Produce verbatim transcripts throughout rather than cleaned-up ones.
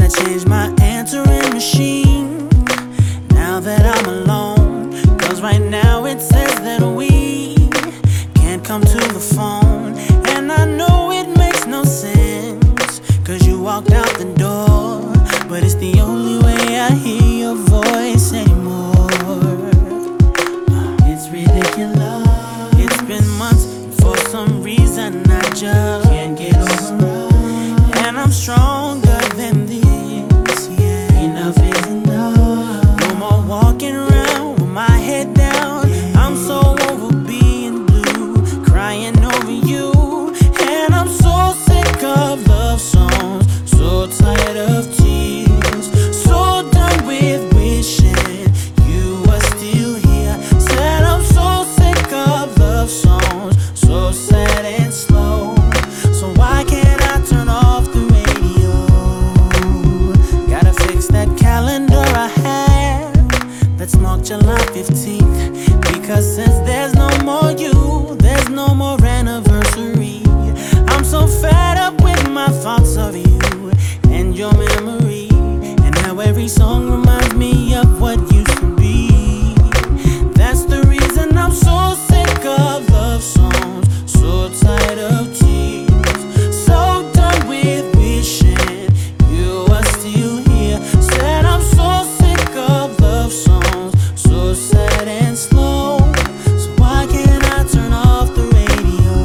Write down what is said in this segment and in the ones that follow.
Gotta change my answering machine now that I'm alone. Cause right now it says that we can't come to the phone. And I know it makes no sense, cause you walked out the door. But it's the only way I hear your voice anymore. It's ridiculous. It's been months, and for some reason I just can't get over. And I'm stronger than this, yeah. Enough is enough. No more walking around with my head down. I'm so over being blue, crying over you. And I'm so sick of love songs, so tired of tears, so done with wishing you were still here. Said I'm so sick of love songs, so sad and slow. So why can't I turn off the radio? Gotta fix that calendar I have that's marked July fifteenth. Because since there's no more you, there's no more anniversary. I'm so fed up with my thoughts of you and your memory, and how every song reminds me of what used to be. That's the reason I'm so sick of love songs, so tired of tears, so done with wishing you were still here. Said I'm so sick of love songs, so sad and slow. So why can't I turn off the radio?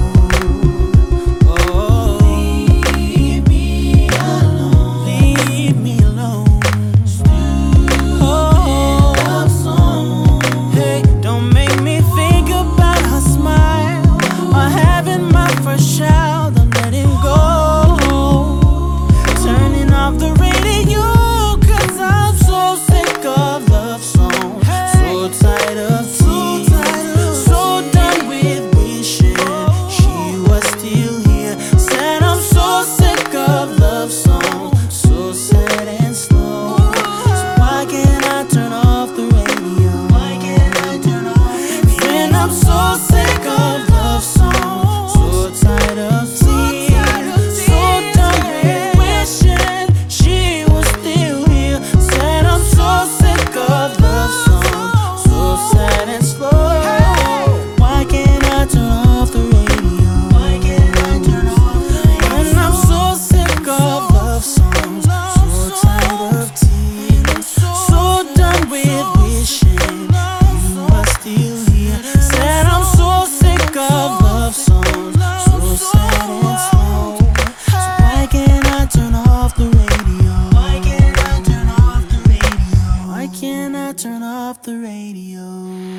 Oh, leave me alone, leave me alone. Oh, love song. Hey, don't make me think about her smile or having my first child. I'm letting go, turning off the radio, cause I'm so sick of love songs, so tired of tears, so done with wishing she was still here. Said I'm so sick of love songs, so sad and slow. So why can't I turn off the radio? Why can't I turn off? When I'm so sick of love songs, so tired of tears, so done with wishing she was still here. Said I'm so sick of love songs, so sad and slow. Why can't I turn off the radio? Why can't I turn off the radio? When I'm so sick of love songs, so tired of tears, so done with wishing you were still here. Said I'm so sick of love songs, so sad and slow. So why can't I turn off the radio? Why can't I turn off the radio? Why can't I turn off the radio?